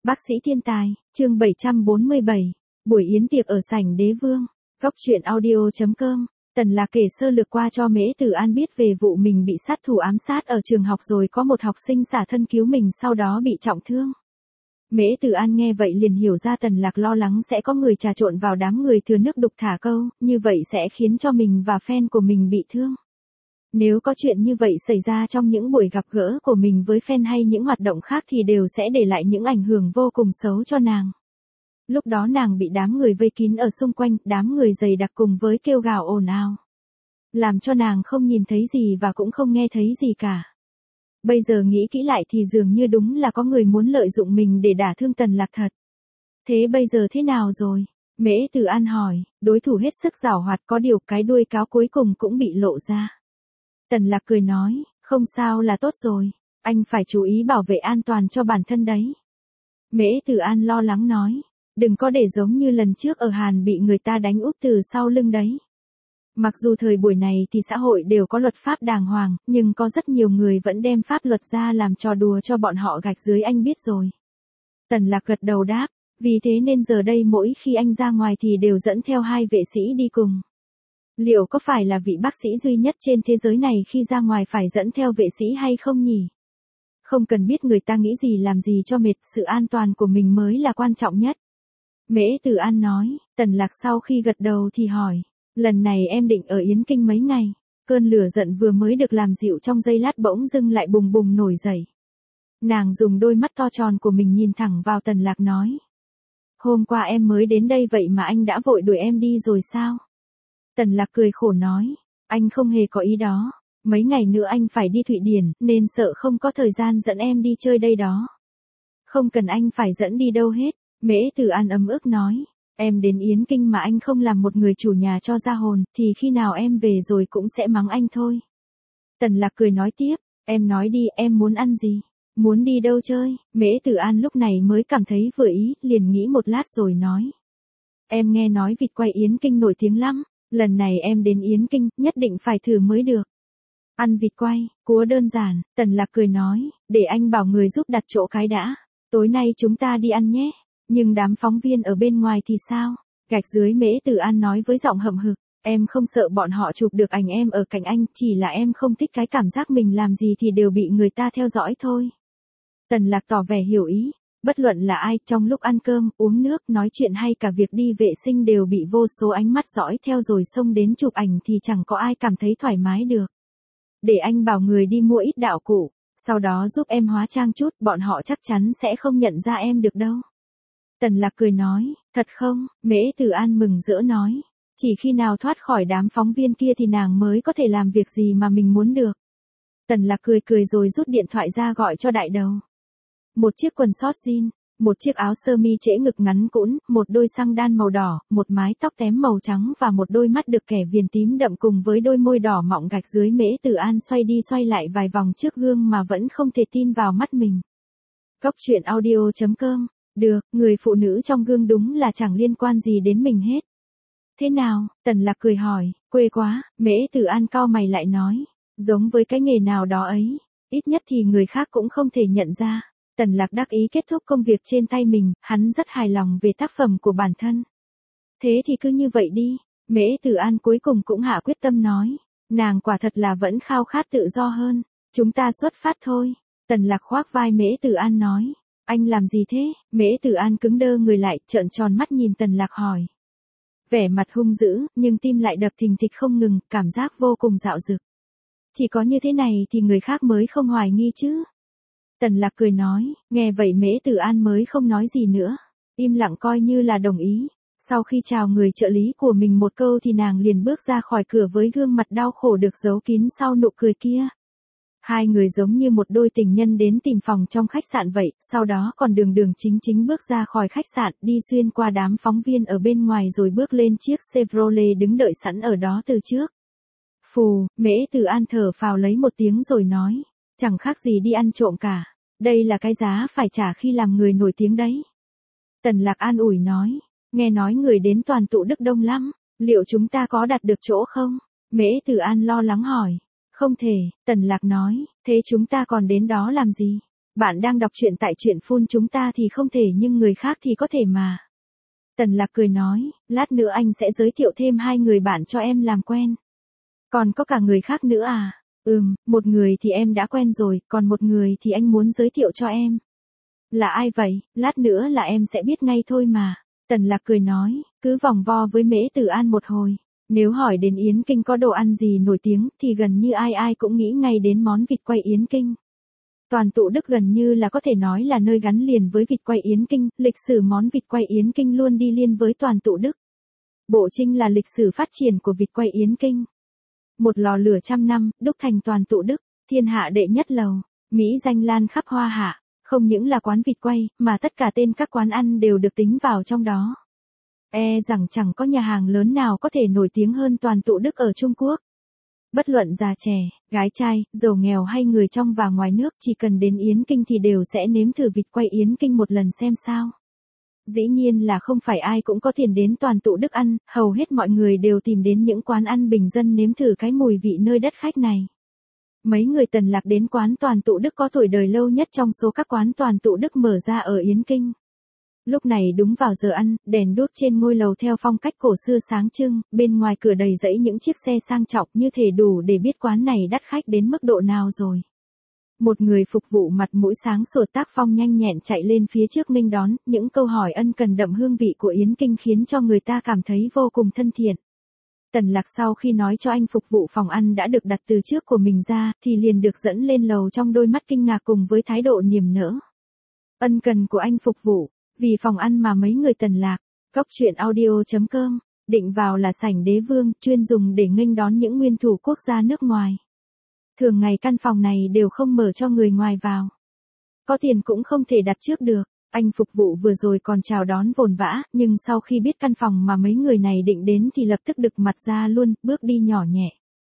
Bác sĩ thiên tài, chương 747, buổi yến tiệc ở sảnh đế vương. Góc truyện audio.com. Tần Lạc kể sơ lược qua cho Mễ Tử An biết về vụ mình bị sát thủ ám sát ở trường học rồi có một học sinh xả thân cứu mình sau đó bị trọng thương. Mễ Tử An nghe vậy liền hiểu ra Tần Lạc lo lắng sẽ có người trà trộn vào đám người thừa nước đục thả câu, như vậy sẽ khiến cho mình và fan của mình bị thương. Nếu có chuyện như vậy xảy ra trong những buổi gặp gỡ của mình với fan hay những hoạt động khác thì đều sẽ để lại những ảnh hưởng vô cùng xấu cho nàng. Lúc đó nàng bị đám người vây kín ở xung quanh, đám người dày đặc cùng với kêu gào ồn ào, làm cho nàng không nhìn thấy gì và cũng không nghe thấy gì cả. Bây giờ nghĩ kỹ lại thì dường như đúng là có người muốn lợi dụng mình để đả thương Tần Lạc thật. Thế bây giờ thế nào rồi? Mễ Tử An hỏi, đối thủ hết sức giảo hoạt có điều cái đuôi cáo cuối cùng cũng bị lộ ra. Tần Lạc cười nói, không sao là tốt rồi, anh phải chú ý bảo vệ an toàn cho bản thân đấy. Mễ Tử An lo lắng nói, đừng có để giống như lần trước ở Hàn bị người ta đánh úp từ sau lưng đấy. Mặc dù thời buổi này thì xã hội đều có luật pháp đàng hoàng, nhưng có rất nhiều người vẫn đem pháp luật ra làm trò đùa cho bọn họ gạch dưới anh biết rồi. Tần Lạc gật đầu đáp, vì thế nên giờ đây mỗi khi anh ra ngoài thì đều dẫn theo 2 vệ sĩ đi cùng. Liệu có phải là vị bác sĩ duy nhất trên thế giới này khi ra ngoài phải dẫn theo vệ sĩ hay không nhỉ? Không cần biết người ta nghĩ gì làm gì cho mệt, sự an toàn của mình mới là quan trọng nhất. Mễ Tử An nói, Tần Lạc sau khi gật đầu thì hỏi, lần này em định ở Yến Kinh mấy ngày? Cơn lửa giận vừa mới được làm dịu trong giây lát bỗng dưng lại bùng bùng nổi dậy. Nàng dùng đôi mắt to tròn của mình nhìn thẳng vào Tần Lạc nói. Hôm qua em mới đến đây vậy mà anh đã vội đuổi em đi rồi sao? Tần Lạc cười khổ nói, anh không hề có ý đó, mấy ngày nữa anh phải đi Thụy Điển nên sợ không có thời gian dẫn em đi chơi đây đó. Không cần anh phải dẫn đi đâu hết, Mễ Tử An ấm ức nói, em đến Yến Kinh mà anh không làm một người chủ nhà cho ra hồn thì khi nào em về rồi cũng sẽ mắng anh thôi. Tần Lạc cười nói tiếp, em nói đi em muốn ăn gì, muốn đi đâu chơi? Mễ Tử An lúc này mới cảm thấy vừa ý, liền nghĩ một lát rồi nói. Em nghe nói vịt quay Yến Kinh nổi tiếng lắm. Lần này em đến Yến Kinh, nhất định phải thử mới được. Ăn vịt quay, cua đơn giản, Tần Lạc cười nói, để anh bảo người giúp đặt chỗ cái đã. Tối nay chúng ta đi ăn nhé. Nhưng đám phóng viên ở bên ngoài thì sao? Gạch dưới Mễ Tử An nói với giọng hậm hực, em không sợ bọn họ chụp được ảnh em ở cạnh anh, chỉ là em không thích cái cảm giác mình làm gì thì đều bị người ta theo dõi thôi. Tần Lạc tỏ vẻ hiểu ý. Bất luận là ai, trong lúc ăn cơm, uống nước, nói chuyện hay cả việc đi vệ sinh đều bị vô số ánh mắt dõi theo rồi xông đến chụp ảnh thì chẳng có ai cảm thấy thoải mái được. Để anh bảo người đi mua ít đạo cụ, sau đó giúp em hóa trang chút, bọn họ chắc chắn sẽ không nhận ra em được đâu. Tần Lạc cười nói, thật không? Mễ Tử An mừng rỡ nói, chỉ khi nào thoát khỏi đám phóng viên kia thì nàng mới có thể làm việc gì mà mình muốn được. Tần Lạc cười cười rồi rút điện thoại ra gọi cho đại đầu. Một chiếc quần short jean, một chiếc áo sơ mi trễ ngực ngắn cũn, một đôi xăng đan màu đỏ, một mái tóc tém màu trắng và một đôi mắt được kẻ viền tím đậm cùng với đôi môi đỏ mọng gạch dưới Mễ Tử An xoay đi xoay lại vài vòng trước gương mà vẫn không thể tin vào mắt mình. Góc truyện audio.com. Được, người phụ nữ trong gương đúng là chẳng liên quan gì đến mình hết. Thế nào? Tần Lạc cười hỏi, quê quá, Mễ Tử An cau mày lại nói, giống với cái nghề nào đó ấy, ít nhất thì người khác cũng không thể nhận ra. Tần Lạc đắc ý kết thúc công việc trên tay mình, hắn rất hài lòng về tác phẩm của bản thân. Thế thì cứ như vậy đi, Mễ Tử An cuối cùng cũng hạ quyết tâm nói, nàng quả thật là vẫn khao khát tự do hơn, chúng ta xuất phát thôi. Tần Lạc khoác vai Mễ Tử An nói, anh làm gì thế? Mễ Tử An cứng đơ người lại, trợn tròn mắt nhìn Tần Lạc hỏi. Vẻ mặt hung dữ, nhưng tim lại đập thình thịch không ngừng, cảm giác vô cùng dạo dực. Chỉ có như thế này thì người khác mới không hoài nghi chứ. Tần Lạc cười nói, nghe vậy Mễ Tử An mới không nói gì nữa, im lặng coi như là đồng ý. Sau khi chào người trợ lý của mình một câu thì nàng liền bước ra khỏi cửa với gương mặt đau khổ được giấu kín sau nụ cười kia. Hai người giống như một đôi tình nhân đến tìm phòng trong khách sạn vậy, sau đó còn đường đường chính chính bước ra khỏi khách sạn, đi xuyên qua đám phóng viên ở bên ngoài rồi bước lên chiếc Chevrolet đứng đợi sẵn ở đó từ trước. Phù, Mễ Tử An thở phào lấy một tiếng rồi nói, chẳng khác gì đi ăn trộm cả. Đây là cái giá phải trả khi làm người nổi tiếng đấy. Tần Lạc an ủi nói, nghe nói người đến toàn tụ Đức đông lắm, liệu chúng ta có đặt được chỗ không? Mễ Tử An lo lắng hỏi, không thể, Tần Lạc nói, thế chúng ta còn đến đó làm gì? Bạn đang đọc truyện tại truyện phun chúng ta thì không thể nhưng người khác thì có thể mà. Tần Lạc cười nói, lát nữa anh sẽ giới thiệu thêm 2 người bạn cho em làm quen. Còn có cả người khác nữa à? Một người thì em đã quen rồi, còn một người thì anh muốn giới thiệu cho em. Là ai vậy? Lát nữa là em sẽ biết ngay thôi mà. Tần Lạc cười nói, cứ vòng vo với Mễ Tử An một hồi. Nếu hỏi đến Yến Kinh có đồ ăn gì nổi tiếng thì gần như ai ai cũng nghĩ ngay đến món vịt quay Yến Kinh. Toàn Tụ Đức gần như là có thể nói là nơi gắn liền với vịt quay Yến Kinh, lịch sử món vịt quay Yến Kinh luôn đi liên với Toàn Tụ Đức. Bộ Trinh là lịch sử phát triển của vịt quay Yến Kinh. Một lò lửa trăm năm, đúc thành Toàn Tụ Đức, thiên hạ đệ nhất lầu, mỹ danh lan khắp Hoa Hạ, không những là quán vịt quay, mà tất cả tên các quán ăn đều được tính vào trong đó. Rằng chẳng có nhà hàng lớn nào có thể nổi tiếng hơn Toàn Tụ Đức ở Trung Quốc. Bất luận già trẻ, gái trai, giàu nghèo hay người trong và ngoài nước chỉ cần đến Yến Kinh thì đều sẽ nếm thử vịt quay Yến Kinh một lần xem sao. Dĩ nhiên là không phải ai cũng có tiền đến Toàn Tụ Đức ăn, hầu hết mọi người đều tìm đến những quán ăn bình dân nếm thử cái mùi vị nơi đất khách này. Mấy người Tần Lạc đến quán Toàn Tụ Đức có tuổi đời lâu nhất trong số các quán Toàn Tụ Đức mở ra ở Yến Kinh. Lúc này đúng vào giờ ăn, đèn đuốc trên ngôi lầu theo phong cách cổ xưa sáng trưng, bên ngoài cửa đầy rẫy những chiếc xe sang trọng như thể đủ để biết quán này đắt khách đến mức độ nào rồi. Một người phục vụ mặt mũi sáng sủa tác phong nhanh nhẹn chạy lên phía trước nghênh đón, những câu hỏi ân cần đậm hương vị của Yến Kinh khiến cho người ta cảm thấy vô cùng thân thiện. Tần Lạc sau khi nói cho anh phục vụ phòng ăn đã được đặt từ trước của mình ra, thì liền được dẫn lên lầu trong đôi mắt kinh ngạc cùng với thái độ niềm nở. Ân cần của anh phục vụ, vì phòng ăn mà mấy người Tần Lạc, góc truyện audio.com, định vào là sảnh Đế Vương, chuyên dùng để nghênh đón những nguyên thủ quốc gia nước ngoài. Thường ngày căn phòng này đều không mở cho người ngoài vào. Có tiền cũng không thể đặt trước được. Anh phục vụ vừa rồi còn chào đón vồn vã, nhưng sau khi biết căn phòng mà mấy người này định đến thì lập tức đực mặt ra luôn, bước đi nhỏ nhẹ.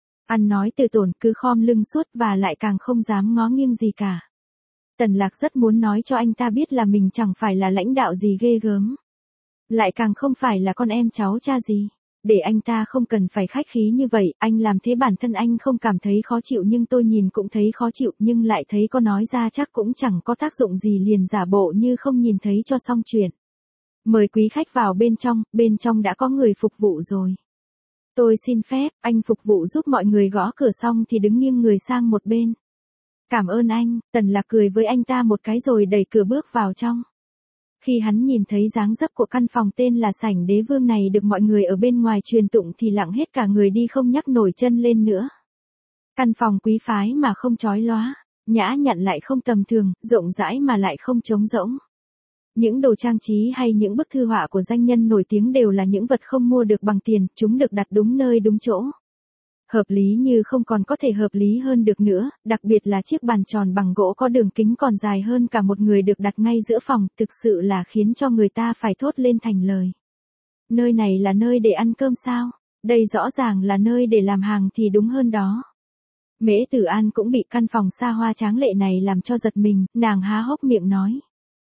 Ăn nói từ tốn, cứ khom lưng suốt và lại càng không dám ngó nghiêng gì cả. Tần Lạc rất muốn nói cho anh ta biết là mình chẳng phải là lãnh đạo gì ghê gớm. Lại càng không phải là con em cháu cha gì. Để anh ta không cần phải khách khí như vậy, anh làm thế bản thân anh không cảm thấy khó chịu nhưng tôi nhìn cũng thấy khó chịu nhưng lại thấy có nói ra chắc cũng chẳng có tác dụng gì liền giả bộ như không nhìn thấy cho xong chuyện. Mời quý khách vào bên trong đã có người phục vụ rồi. Tôi xin phép, anh phục vụ giúp mọi người gõ cửa xong thì đứng nghiêng người sang một bên. Cảm ơn anh, Tần Lạc cười với anh ta một cái rồi đẩy cửa bước vào trong. Khi hắn nhìn thấy dáng dấp của căn phòng tên là sảnh Đế Vương này được mọi người ở bên ngoài truyền tụng thì lặng hết cả người đi không nhắc nổi chân lên nữa. Căn phòng quý phái mà không chói lóa, nhã nhặn lại không tầm thường, rộng rãi mà lại không trống rỗng. Những đồ trang trí hay những bức thư họa của danh nhân nổi tiếng đều là những vật không mua được bằng tiền, chúng được đặt đúng nơi đúng chỗ. Hợp lý như không còn có thể hợp lý hơn được nữa, đặc biệt là chiếc bàn tròn bằng gỗ có đường kính còn dài hơn cả một người được đặt ngay giữa phòng, thực sự là khiến cho người ta phải thốt lên thành lời. Nơi này là nơi để ăn cơm sao? Đây rõ ràng là nơi để làm hàng thì đúng hơn đó. Mễ Tử An cũng bị căn phòng xa hoa tráng lệ này làm cho giật mình, nàng há hốc miệng nói.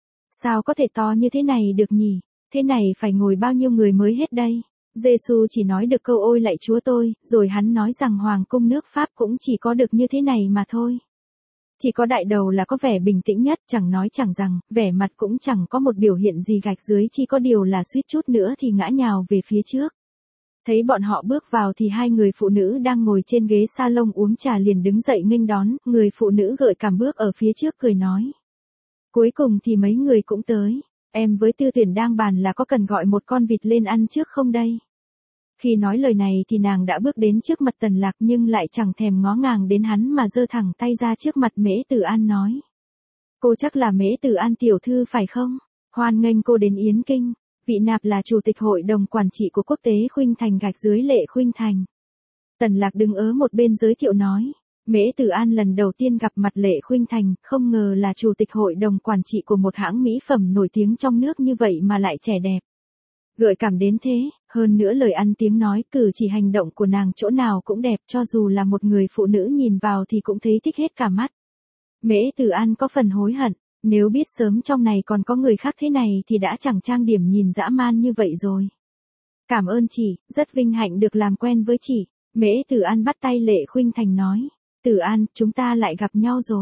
Sao có thể to như thế này được nhỉ? Thế này phải ngồi bao nhiêu người mới hết đây? Giê-xu chỉ nói được câu ôi lạy Chúa tôi, rồi hắn nói rằng hoàng cung nước Pháp cũng chỉ có được như thế này mà thôi. Chỉ có đại đầu là có vẻ bình tĩnh nhất, chẳng nói chẳng rằng, vẻ mặt cũng chẳng có một biểu hiện gì gạch dưới, chỉ có điều là suýt chút nữa thì ngã nhào về phía trước. Thấy bọn họ bước vào thì 2 người phụ nữ đang ngồi trên ghế salon uống trà liền đứng dậy nghênh đón, người phụ nữ gợi cảm bước ở phía trước cười nói. Cuối cùng thì mấy người cũng tới. Em với Tư Tuyển đang bàn là có cần gọi một con vịt lên ăn trước không đây? Khi nói lời này thì nàng đã bước đến trước mặt Tần Lạc nhưng lại chẳng thèm ngó ngàng đến hắn mà giơ thẳng tay ra trước mặt Mễ Tử An nói. Cô chắc là Mễ Tử An tiểu thư phải không? Hoan nghênh cô đến Yến Kinh. Vị nạp là chủ tịch hội đồng quản trị của quốc tế Khuynh Thành gạch dưới Lệ Khuynh Thành. Tần Lạc đứng ở một bên giới thiệu nói. Mễ Tử An lần đầu tiên gặp mặt Lệ Khuynh Thành, không ngờ là chủ tịch hội đồng quản trị của một hãng mỹ phẩm nổi tiếng trong nước như vậy mà lại trẻ đẹp. Gợi cảm đến thế, hơn nữa lời ăn tiếng nói, cử chỉ hành động của nàng chỗ nào cũng đẹp, cho dù là một người phụ nữ nhìn vào thì cũng thấy thích hết cả mắt. Mễ Tử An có phần hối hận, nếu biết sớm trong này còn có người khác thế này thì đã chẳng trang điểm nhìn dã man như vậy rồi. Cảm ơn chị, rất vinh hạnh được làm quen với chị. Mễ Tử An bắt tay Lệ Khuynh Thành nói. Tử An, chúng ta lại gặp nhau rồi.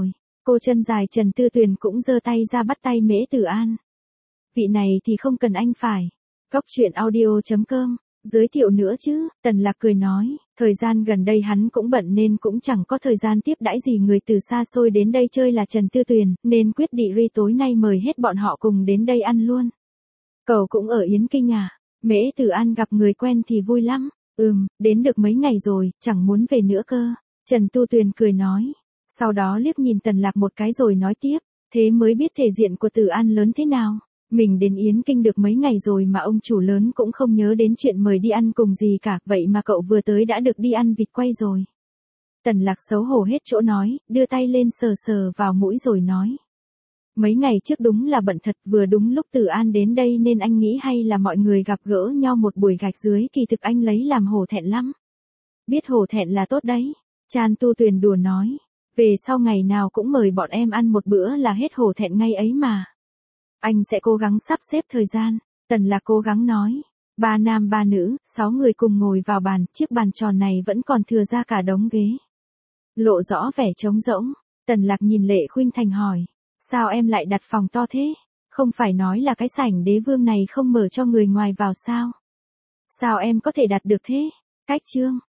Cô chân dài Trần Tư Tuyền cũng giơ tay ra bắt tay Mễ Tử An. Vị này thì không cần anh phải. Cóc truyện audio.com, giới thiệu nữa chứ, Tần Lạc cười nói, thời gian gần đây hắn cũng bận nên cũng chẳng có thời gian tiếp đãi gì người từ xa xôi đến đây chơi là Trần Tư Tuyền, nên quyết định tối nay mời hết bọn họ cùng đến đây ăn luôn. Cậu cũng ở Yến Kinh à? Mễ Tử An gặp người quen thì vui lắm. Đến được mấy ngày rồi, chẳng muốn về nữa cơ. Trần Tu Tuyền cười nói. Sau đó liếc nhìn Tần Lạc một cái rồi nói tiếp, thế mới biết thể diện của Tử An lớn thế nào. Mình đến Yến Kinh được mấy ngày rồi mà ông chủ lớn cũng không nhớ đến chuyện mời đi ăn cùng gì cả, vậy mà cậu vừa tới đã được đi ăn vịt quay rồi. Tần Lạc xấu hổ hết chỗ nói, đưa tay lên sờ sờ vào mũi rồi nói. Mấy ngày trước đúng là bận thật, vừa đúng lúc Tử An đến đây nên anh nghĩ hay là mọi người gặp gỡ nhau một buổi gạch dưới, kỳ thực anh lấy làm hổ thẹn lắm. Biết hổ thẹn là tốt đấy. Chan Tu Tuyền đùa nói. Về sau ngày nào cũng mời bọn em ăn một bữa là hết hổ thẹn ngay ấy mà. Anh sẽ cố gắng sắp xếp thời gian. Tần Lạc cố gắng nói. 3 nam 3 nữ, 6 người cùng ngồi vào bàn, chiếc bàn tròn này vẫn còn thừa ra cả đống ghế. Lộ rõ vẻ trống rỗng. Tần Lạc nhìn Lệ Khuynh Thành hỏi. Sao em lại đặt phòng to thế? Không phải nói là cái sảnh Đế Vương này không mở cho người ngoài vào sao? Sao em có thể đặt được thế? Cách chương.